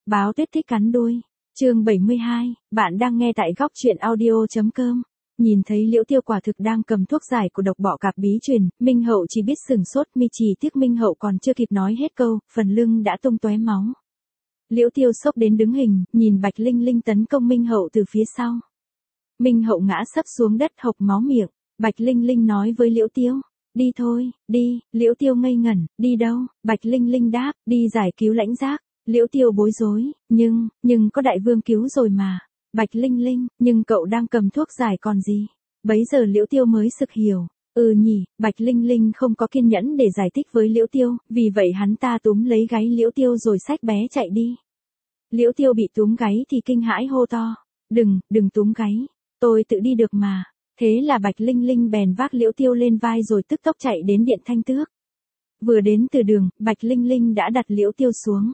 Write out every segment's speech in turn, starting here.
Báo Tuyết thích cắn đuôi. Chương 72, bạn đang nghe tại góc truyện audio.com. Nhìn thấy Liễu Tiêu quả thực đang cầm thuốc giải của độc bọ cạp bí truyền, Minh Hậu chỉ biết sừng sốt, chỉ tiếc Minh Hậu còn chưa kịp nói hết câu, phần lưng đã tung tóe máu. Liễu Tiêu sốc đến đứng hình, nhìn Bạch Linh Linh tấn công Minh Hậu từ phía sau. Minh Hậu ngã sấp xuống đất hộc máu miệng. Bạch Linh Linh nói với Liễu Tiêu, đi thôi, đi. Liễu Tiêu ngây ngẩn, đi đâu? Bạch Linh Linh đáp, đi giải cứu Lãnh Giác. Liễu Tiêu bối rối, nhưng có đại vương cứu rồi mà. Bạch Linh Linh, nhưng cậu đang cầm thuốc giải còn gì? Bấy giờ Liễu Tiêu mới sực hiểu. Nhỉ, Bạch Linh Linh không có kiên nhẫn để giải thích với Liễu Tiêu, vì vậy hắn ta túm lấy gáy Liễu Tiêu rồi xách bé chạy đi. Liễu Tiêu bị túm gáy thì kinh hãi hô to, đừng túm gáy, tôi tự đi được mà. Thế là Bạch Linh Linh bèn vác Liễu Tiêu lên vai rồi tức tốc chạy đến Điện Thanh Tước. Vừa đến từ đường, Bạch Linh Linh đã đặt Liễu Tiêu xuống.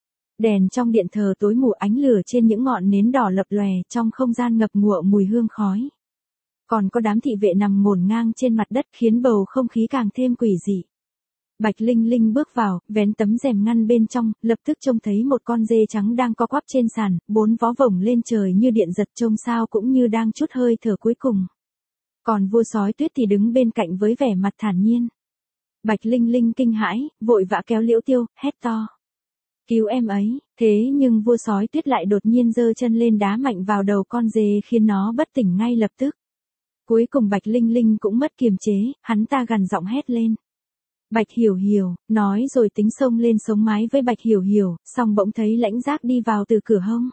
Đèn trong điện thờ tối mù, ánh lửa trên những ngọn nến đỏ lập lòe, trong không gian ngập ngụa mùi hương khói. Còn có đám thị vệ nằm ngổn ngang trên mặt đất khiến bầu không khí càng thêm quỷ dị. Bạch Linh Linh bước vào, vén tấm rèm ngăn bên trong, lập tức trông thấy một con dê trắng đang co quắp trên sàn, 4 vó vổng lên trời như điện giật, trông sao cũng như đang trút hơi thở cuối cùng. Còn vua sói tuyết thì đứng bên cạnh với vẻ mặt thản nhiên. Bạch Linh Linh kinh hãi, vội vã kéo Liễu Tiêu, hét to. Cứu em ấy, thế nhưng vua sói tuyết lại đột nhiên giơ chân lên đá mạnh vào đầu con dê khiến nó bất tỉnh ngay lập tức. Cuối cùng Bạch Linh Linh cũng mất kiềm chế, hắn ta gằn giọng hét lên. Bạch Hiểu Hiểu, nói rồi tính xông lên sống mái với Bạch Hiểu Hiểu, xong bỗng thấy Lãnh Giác đi vào từ cửa hông.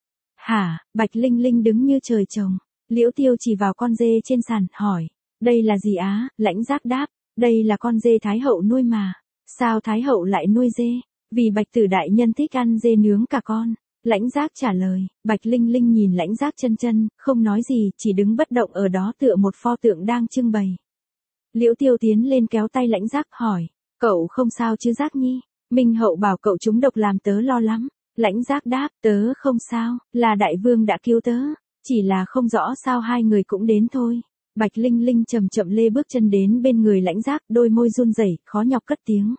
Hả? Bạch Linh Linh đứng như trời trồng. Liễu Tiêu chỉ vào con dê trên sàn, hỏi. Đây là gì á? Lãnh Giác đáp. Đây là con dê Thái Hậu nuôi mà. Sao Thái Hậu lại nuôi dê? Vì Bạch Tử đại nhân thích ăn dê nướng cả con. Lãnh Giác trả lời. Bạch Linh Linh nhìn Lãnh Giác chân, không nói gì, chỉ đứng bất động ở đó tựa một pho tượng đang trưng bày. Liễu Tiêu tiến lên kéo tay Lãnh Giác hỏi. Cậu không sao chứ Giác nhi? Minh Hậu bảo cậu trúng độc làm tớ lo lắm. Lãnh Giác đáp. Tớ không sao, là đại vương đã cứu tớ. Chỉ là không rõ sao hai người cũng đến thôi. Bạch Linh Linh chậm chậm lê bước chân đến bên người Lãnh Giác, đôi môi run rẩy, khó nhọc cất tiếng.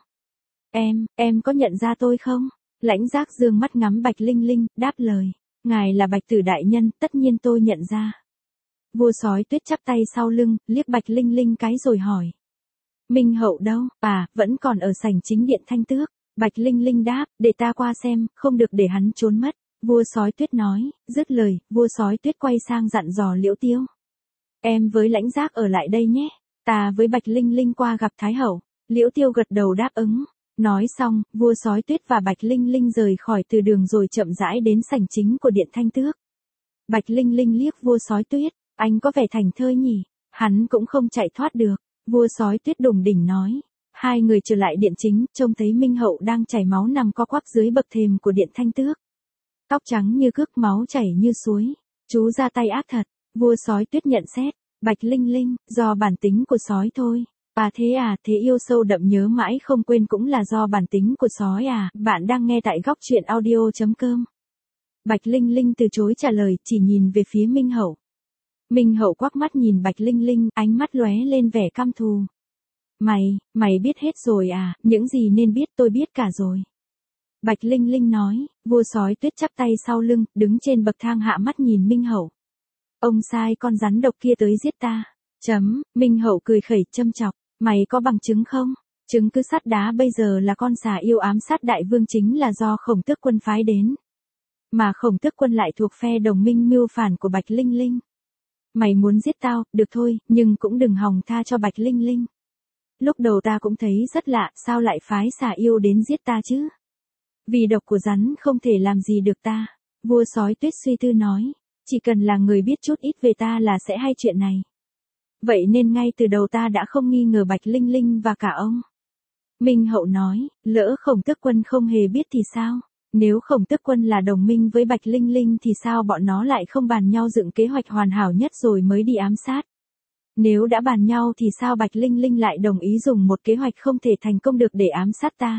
Em có nhận ra tôi không? Lãnh Giác dương mắt ngắm Bạch Linh Linh, đáp lời. Ngài là Bạch Tử đại nhân, tất nhiên tôi nhận ra. Vua sói tuyết chắp tay sau lưng, liếc Bạch Linh Linh cái rồi hỏi. Minh Hậu đâu? Vẫn còn ở sảnh chính Điện Thanh Tước. Bạch Linh Linh đáp, để ta qua xem, không được để hắn trốn mất. Vua sói tuyết nói, dứt lời, vua sói tuyết quay sang dặn dò Liễu Tiêu. Em với Lãnh Giác ở lại đây nhé, ta với Bạch Linh Linh qua gặp Thái Hậu. Liễu Tiêu gật đầu đáp ứng. Nói xong, vua sói tuyết và Bạch Linh Linh rời khỏi từ đường rồi chậm rãi đến sảnh chính của Điện Thanh Tước. Bạch Linh Linh liếc vua sói tuyết, anh có vẻ thảnh thơi nhỉ, hắn cũng không chạy thoát được. Vua sói tuyết đùng đỉnh nói. Hai người trở lại điện chính, trông thấy Minh Hậu đang chảy máu nằm co quắp dưới bậc thềm của Điện Thanh Tước. Tóc trắng như cước, máu chảy như suối. Chú ra tay ác thật. Vua sói tuyết nhận xét. Bạch Linh Linh, do bản tính của sói thôi. Thế yêu sâu đậm nhớ mãi không quên cũng là do bản tính của sói à. Bạn đang nghe tại góc truyện audio.com. Bạch Linh Linh từ chối trả lời, chỉ nhìn về phía Minh Hậu. Minh Hậu quắc mắt nhìn Bạch Linh Linh, ánh mắt lóe lên vẻ căm thù. Mày biết hết rồi à? Những gì nên biết tôi biết cả rồi. Bạch Linh Linh nói. Vua sói tuyết chắp tay sau lưng, đứng trên bậc thang hạ mắt nhìn Minh Hậu. Ông sai con rắn độc kia tới giết ta. Minh Hậu cười khẩy châm chọc. Mày có bằng chứng không? Chứng cứ sắt đá bây giờ là con xà yêu ám sát đại vương chính là do Khổng Tước Quân phái đến. Mà Khổng Tước Quân lại thuộc phe đồng minh mưu phản của Bạch Linh Linh. Mày muốn giết tao, được thôi, nhưng cũng đừng hòng tha cho Bạch Linh Linh. Lúc đầu ta cũng thấy rất lạ, sao lại phái xà yêu đến giết ta chứ? Vì độc của rắn không thể làm gì được ta. Vua sói tuyết suy tư nói. Chỉ cần là người biết chút ít về ta là sẽ hay chuyện này. Vậy nên ngay từ đầu ta đã không nghi ngờ Bạch Linh Linh và cả ông. Minh Hậu nói, lỡ Khổng Tước Quân không hề biết thì sao? Nếu Khổng Tước Quân là đồng minh với Bạch Linh Linh thì sao bọn nó lại không bàn nhau dựng kế hoạch hoàn hảo nhất rồi mới đi ám sát? Nếu đã bàn nhau thì sao Bạch Linh Linh lại đồng ý dùng một kế hoạch không thể thành công được để ám sát ta?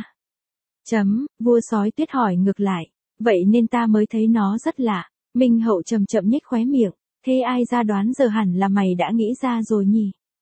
Vua sói tuyết hỏi ngược lại. Vậy nên ta mới thấy nó rất lạ. Minh Hậu chậm chậm nhếch khóe miệng. Thế ai ra đoán giờ hẳn là mày đã nghĩ ra rồi nhỉ?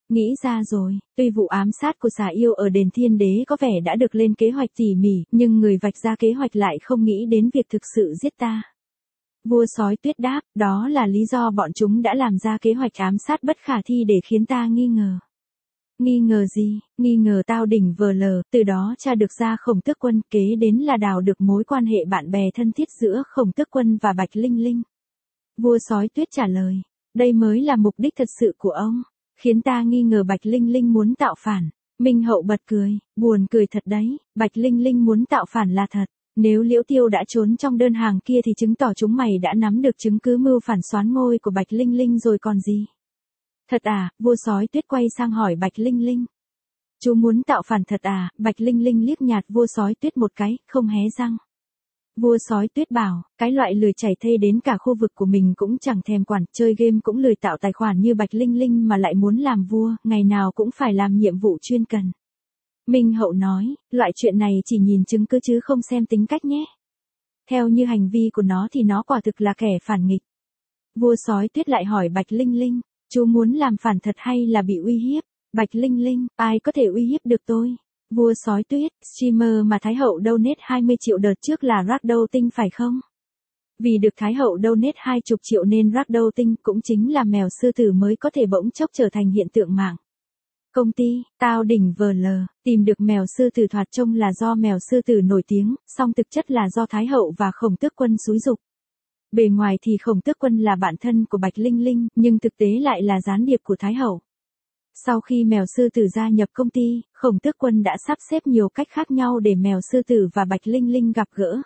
Nghĩ ra rồi, tuy vụ ám sát của xà yêu ở đền Thiên Đế có vẻ đã được lên kế hoạch tỉ mỉ, nhưng người vạch ra kế hoạch lại không nghĩ đến việc thực sự giết ta. Vua sói tuyết đáp, đó là lý do bọn chúng đã làm ra kế hoạch ám sát bất khả thi để khiến ta nghi ngờ. Nghi ngờ gì? Nghi ngờ tao đỉnh vờ lờ, từ đó tra được ra Khổng Tước Quân, kế đến là đào được mối quan hệ bạn bè thân thiết giữa Khổng Tước Quân và Bạch Linh Linh. Vua sói tuyết trả lời, đây mới là mục đích thật sự của ông, khiến ta nghi ngờ Bạch Linh Linh muốn tạo phản. Minh Hậu bật cười, buồn cười thật đấy, Bạch Linh Linh muốn tạo phản là thật. Nếu Liễu Tiêu đã trốn trong đơn hàng kia thì chứng tỏ chúng mày đã nắm được chứng cứ mưu phản soán ngôi của Bạch Linh Linh rồi còn gì. Thật à? Vua sói tuyết quay sang hỏi Bạch Linh Linh. Chú muốn tạo phản thật à? Bạch Linh Linh liếc nhạt vua sói tuyết một cái, không hé răng. Vua sói tuyết bảo, cái loại lười chảy thây đến cả khu vực của mình cũng chẳng thèm quản, chơi game cũng lười tạo tài khoản như Bạch Linh Linh mà lại muốn làm vua, ngày nào cũng phải làm nhiệm vụ chuyên cần. Minh Hậu nói, loại chuyện này chỉ nhìn chứng cứ chứ không xem tính cách nhé. Theo như hành vi của nó thì nó quả thực là kẻ phản nghịch. Vua sói tuyết lại hỏi Bạch Linh Linh, chú muốn làm phản thật hay là bị uy hiếp? Bạch Linh Linh, ai có thể uy hiếp được tôi? Vua sói tuyết, streamer mà Thái Hậu donate 20 triệu đợt trước là Ragdoll Tinh phải không? Vì được Thái Hậu donate 20 triệu nên Ragdoll Tinh cũng chính là mèo sư tử mới có thể bỗng chốc trở thành hiện tượng mạng. Công ty, tao đỉnh vờ lờ, tìm được mèo sư tử thoạt trông là do mèo sư tử nổi tiếng, song thực chất là do Thái Hậu và Khổng Tước Quân xúi giục. Bề ngoài thì Khổng Tước Quân là bạn thân của Bạch Linh Linh, nhưng thực tế lại là gián điệp của Thái Hậu. Sau khi mèo sư tử gia nhập công ty, Khổng Tước Quân đã sắp xếp nhiều cách khác nhau để mèo sư tử và Bạch Linh Linh gặp gỡ.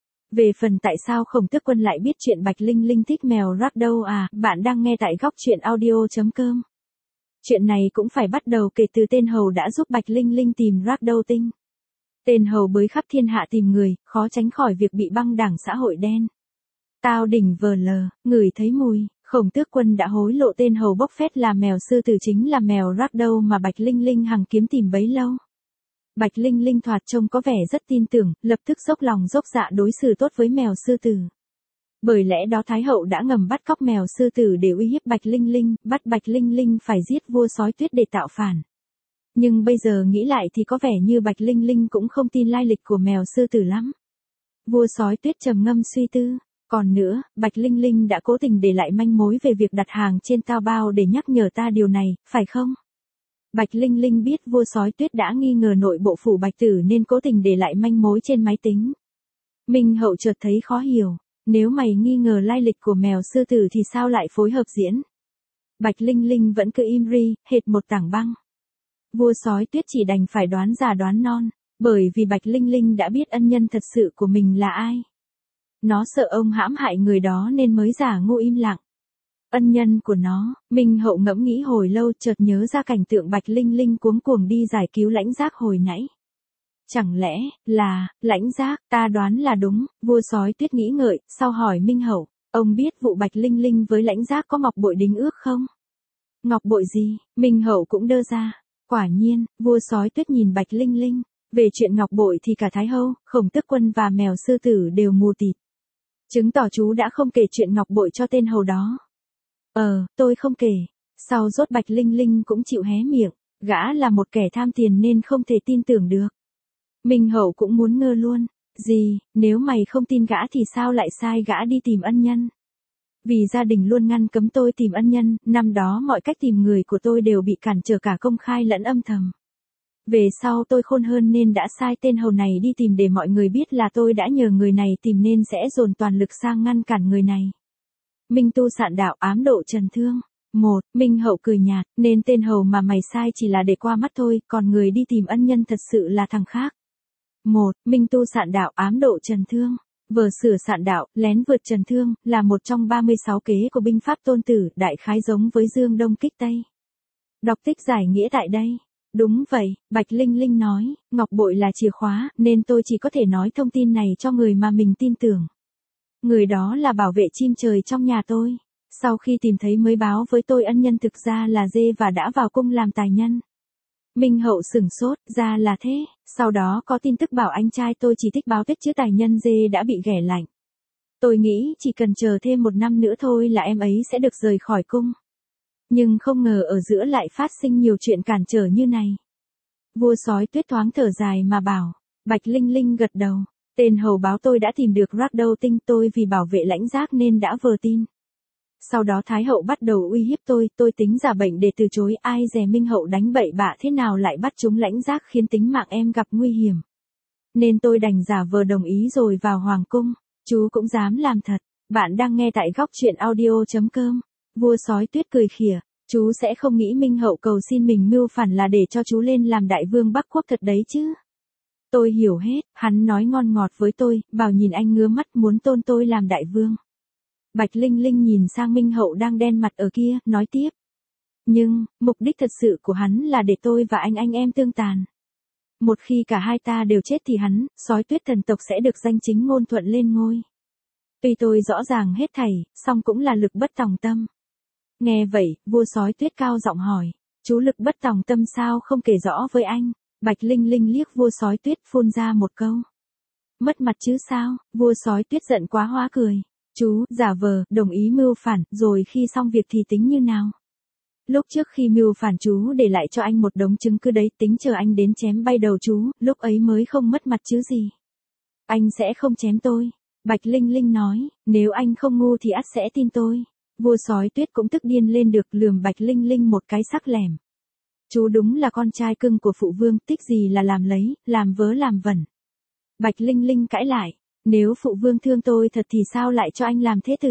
Về phần tại sao Khổng Tước Quân lại biết chuyện Bạch Linh Linh thích mèo Ragdoll à, bạn đang nghe tại góc truyện audio.com. Chuyện này cũng phải bắt đầu kể từ tên hầu đã giúp Bạch Linh Linh tìm Ragdoll Tinh. Tên hầu bới khắp thiên hạ tìm người, khó tránh khỏi việc bị băng đảng xã hội đen. Tao đỉnh vờ lờ, ngửi thấy mùi, Khổng Tước Quân đã hối lộ tên hầu bốc phét là mèo sư tử chính là mèo Ragdoll mà Bạch Linh Linh hằng kiếm tìm bấy lâu. Bạch Linh Linh thoạt trông có vẻ rất tin tưởng, lập tức dốc lòng dốc dạ đối xử tốt với mèo sư tử. Bởi lẽ đó Thái Hậu đã ngầm bắt cóc mèo sư tử để uy hiếp Bạch Linh Linh, bắt Bạch Linh Linh phải giết vua sói tuyết để tạo phản. Nhưng bây giờ nghĩ lại thì có vẻ như Bạch Linh Linh cũng không tin lai lịch của mèo sư tử lắm. Vua sói tuyết trầm ngâm suy tư. Còn nữa, Bạch Linh Linh đã cố tình để lại manh mối về việc đặt hàng trên Taobao để nhắc nhở ta điều này, phải không? Bạch Linh Linh biết vua sói tuyết đã nghi ngờ nội bộ phủ Bạch Tử nên cố tình để lại manh mối trên máy tính. Minh Hậu chợt thấy khó hiểu, nếu mày nghi ngờ lai lịch của mèo sư tử thì sao lại phối hợp diễn? Bạch Linh Linh vẫn cứ im ri, hệt một tảng băng. Vua sói tuyết chỉ đành phải đoán già đoán non, bởi vì Bạch Linh Linh đã biết ân nhân thật sự của mình là ai. Nó sợ ông hãm hại người đó nên mới giả ngu im lặng. Ân nhân của nó, Minh Hậu ngẫm nghĩ hồi lâu chợt nhớ ra cảnh tượng Bạch Linh Linh cuống cuồng đi giải cứu Lãnh Giác hồi nãy. Chẳng lẽ, là, Lãnh Giác, ta đoán là đúng, vua sói tuyết nghĩ ngợi, sau hỏi Minh Hậu, ông biết vụ Bạch Linh Linh với Lãnh Giác có ngọc bội đính ước không? Ngọc bội gì? Minh Hậu cũng đơ ra. Quả nhiên, vua sói tuyết nhìn Bạch Linh Linh, về chuyện ngọc bội thì cả Thái Hậu, Khổng Tước Quân và mèo sư tử đều mù tịt. Chứng tỏ chú đã không kể chuyện ngọc bội cho tên hầu đó. Tôi không kể. Sau rốt Bạch Linh Linh cũng chịu hé miệng, gã là một kẻ tham tiền nên không thể tin tưởng được. Minh Hậu cũng muốn ngơ luôn. Gì, nếu mày không tin gã thì sao lại sai gã đi tìm ân nhân? Vì gia đình luôn ngăn cấm tôi tìm ân nhân, năm đó mọi cách tìm người của tôi đều bị cản trở cả công khai lẫn âm thầm. Về sau tôi khôn hơn nên đã sai tên hầu này đi tìm để mọi người biết là tôi đã nhờ người này tìm nên sẽ dồn toàn lực sang ngăn cản người này. Minh Tu Sạn Đạo ám độ Trần Thương. Minh Hậu cười nhạt, nên tên hầu mà mày sai chỉ là để qua mắt thôi, còn người đi tìm ân nhân thật sự là thằng khác. Minh Tu Sạn Đạo ám độ Trần Thương. Vờ sửa Sạn Đạo, lén vượt Trần Thương, là một trong 36 kế của binh pháp Tôn Tử, đại khái giống với Dương Đông kích Tây. Đọc tích giải nghĩa tại đây. Đúng vậy, Bạch Linh Linh nói, ngọc bội là chìa khóa, nên tôi chỉ có thể nói thông tin này cho người mà mình tin tưởng. Người đó là bảo vệ chim trời trong nhà tôi. Sau khi tìm thấy mới báo với tôi ân nhân thực ra là dê và đã vào cung làm tài nhân. Minh Hậu sửng sốt, ra là thế, sau đó có tin tức bảo anh trai tôi chỉ thích báo tuyết chứ tài nhân dê đã bị ghẻ lạnh. Tôi nghĩ chỉ cần chờ thêm 1 năm nữa thôi là em ấy sẽ được rời khỏi cung. Nhưng không ngờ ở giữa lại phát sinh nhiều chuyện cản trở như này. Vua sói tuyết thoáng thở dài mà bảo, Bạch Linh Linh gật đầu, tên hầu báo tôi đã tìm được Ragdow Tinh, tôi vì bảo vệ lãnh giác nên đã vờ tin. Sau đó Thái hậu bắt đầu uy hiếp tôi tính giả bệnh để từ chối, ai dè Minh hậu đánh bậy bạ thế nào lại bắt chúng lãnh giác khiến tính mạng em gặp nguy hiểm. Nên tôi đành giả vờ đồng ý rồi vào hoàng cung, chú cũng dám làm thật. Bạn đang nghe tại góc truyện audio.com. Vua sói tuyết cười khỉa, chú sẽ không nghĩ Minh hậu cầu xin mình mưu phản là để cho chú lên làm đại vương Bắc Quốc thật đấy chứ. Tôi hiểu hết, hắn nói ngon ngọt với tôi, bảo nhìn anh ngứa mắt muốn tôn tôi làm đại vương. Bạch Linh Linh nhìn sang Minh hậu đang đen mặt ở kia, nói tiếp. Nhưng, mục đích thật sự của hắn là để tôi và anh em tương tàn. Một khi cả hai ta đều chết thì hắn, sói tuyết thần tộc sẽ được danh chính ngôn thuận lên ngôi. Tuy tôi rõ ràng hết thảy, song cũng là lực bất tòng tâm. Nghe vậy, vua sói tuyết cao giọng hỏi, chú lực bất tòng tâm sao không kể rõ với anh? Bạch Linh Linh liếc vua sói tuyết phun ra một câu. Mất mặt chứ sao? Vua sói tuyết giận quá hóa cười. Chú, giả vờ, đồng ý mưu phản, rồi khi xong việc thì tính như nào? Lúc trước khi mưu phản chú để lại cho anh một đống chứng cứ đấy, tính chờ anh đến chém bay đầu chú, lúc ấy mới không mất mặt chứ gì. Anh sẽ không chém tôi. Bạch Linh Linh nói, nếu anh không ngu thì ắt sẽ tin tôi. Vua sói tuyết cũng tức điên lên được, lườm Bạch Linh Linh một cái sắc lẻm. Chú đúng là con trai cưng của phụ vương, tích gì là làm lấy, làm vớ làm vẩn. Bạch Linh Linh cãi lại, nếu phụ vương thương tôi thật thì sao lại cho anh làm thế tử?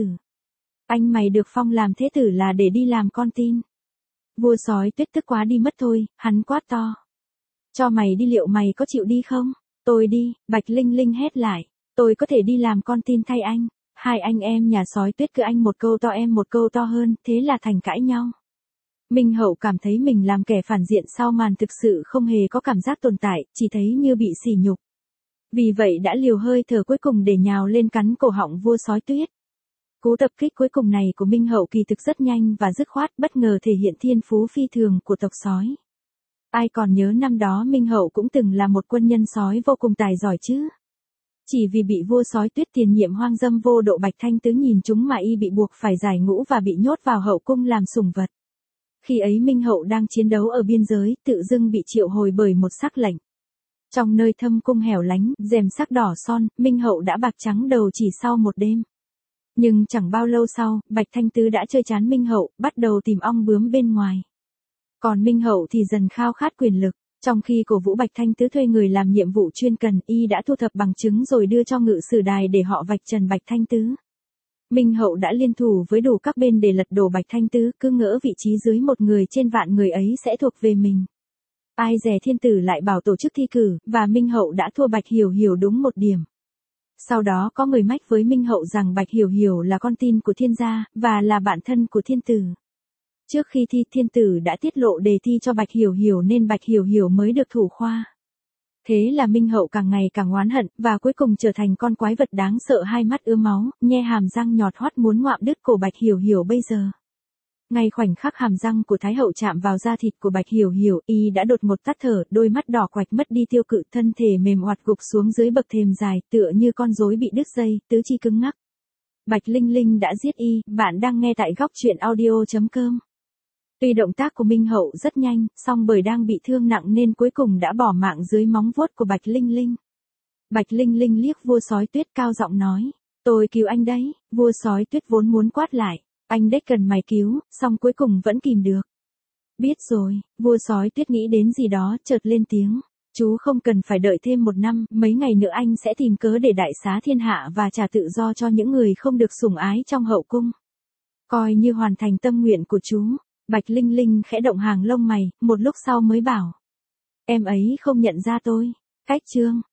Anh mày được phong làm thế tử là để đi làm con tin. Vua sói tuyết tức quá đi mất thôi, hắn quát to. Cho mày đi, liệu mày có chịu đi không? Tôi đi, Bạch Linh Linh hét lại, tôi có thể đi làm con tin thay anh. Hai anh em nhà sói tuyết cứ anh một câu to em một câu to hơn, thế là thành cãi nhau. Minh hậu cảm thấy mình làm kẻ phản diện sau màn thực sự không hề có cảm giác tồn tại, chỉ thấy như bị sỉ nhục. Vì vậy đã liều hơi thở cuối cùng để nhào lên cắn cổ họng vua sói tuyết. Cú tập kích cuối cùng này của Minh hậu kỳ thực rất nhanh và dứt khoát, bất ngờ thể hiện thiên phú phi thường của tộc sói. Ai còn nhớ năm đó Minh hậu cũng từng là một quân nhân sói vô cùng tài giỏi chứ. Chỉ vì bị vua sói tuyết tiền nhiệm hoang dâm vô độ Bạch Thanh Tứ nhìn chúng mà y bị buộc phải giải ngũ và bị nhốt vào hậu cung làm sủng vật. Khi ấy Minh hậu đang chiến đấu ở biên giới, tự dưng bị triệu hồi bởi một sắc lệnh. Trong nơi thâm cung hẻo lánh, rèm sắc đỏ son, Minh hậu đã bạc trắng đầu chỉ sau một đêm. Nhưng chẳng bao lâu sau, Bạch Thanh Tứ đã chơi chán Minh hậu, bắt đầu tìm ong bướm bên ngoài. Còn Minh hậu thì dần khao khát quyền lực. Trong khi cổ vũ Bạch Thanh Tứ thuê người làm nhiệm vụ chuyên cần, y đã thu thập bằng chứng rồi đưa cho ngự sử đài để họ vạch trần Bạch Thanh Tứ. Minh hậu đã liên thủ với đủ các bên để lật đổ Bạch Thanh Tứ, cứ ngỡ vị trí dưới một người trên vạn người ấy sẽ thuộc về mình. Ai dè thiên tử lại bảo tổ chức thi cử, và Minh hậu đã thua Bạch Hiểu Hiểu đúng một điểm. Sau đó có người mách với Minh hậu rằng Bạch Hiểu Hiểu là con tin của thiên gia, và là bạn thân của thiên tử. Trước khi thi, thiên tử đã tiết lộ đề thi cho Bạch Hiểu Hiểu nên Bạch Hiểu Hiểu mới được thủ khoa. Thế là Minh hậu càng ngày càng oán hận, và cuối cùng trở thành con quái vật đáng sợ hai mắt ưa máu, nhe hàm răng nhọt hoắt muốn ngoạm đứt cổ Bạch Hiểu Hiểu bây giờ. Ngay khoảnh khắc hàm răng của Thái hậu chạm vào da thịt của Bạch Hiểu Hiểu, y đã đột ngột tắt thở, đôi mắt đỏ quạch mất đi tiêu cự, thân thể mềm oặt gục xuống dưới bậc thềm dài, tựa như con rối bị đứt dây, tứ chi cứng ngắc. Bạch Linh Linh đã giết y. Bạn đang nghe tại góc truyện audio.com. Tuy động tác của Minh hậu rất nhanh, song bởi đang bị thương nặng nên cuối cùng đã bỏ mạng dưới móng vuốt của Bạch Linh Linh. Bạch Linh Linh liếc vua sói tuyết cao giọng nói, tôi cứu anh đấy. Vua sói tuyết vốn muốn quát lại, anh đếch cần mày cứu, song cuối cùng vẫn kìm được. Biết rồi, vua sói tuyết nghĩ đến gì đó, chợt lên tiếng, chú không cần phải đợi thêm 1 năm, mấy ngày nữa anh sẽ tìm cớ để đại xá thiên hạ và trả tự do cho những người không được sủng ái trong hậu cung. Coi như hoàn thành tâm nguyện của chú. Bạch Linh Linh khẽ động hàng lông mày, một lúc sau mới bảo. Em ấy không nhận ra tôi. Cách chương.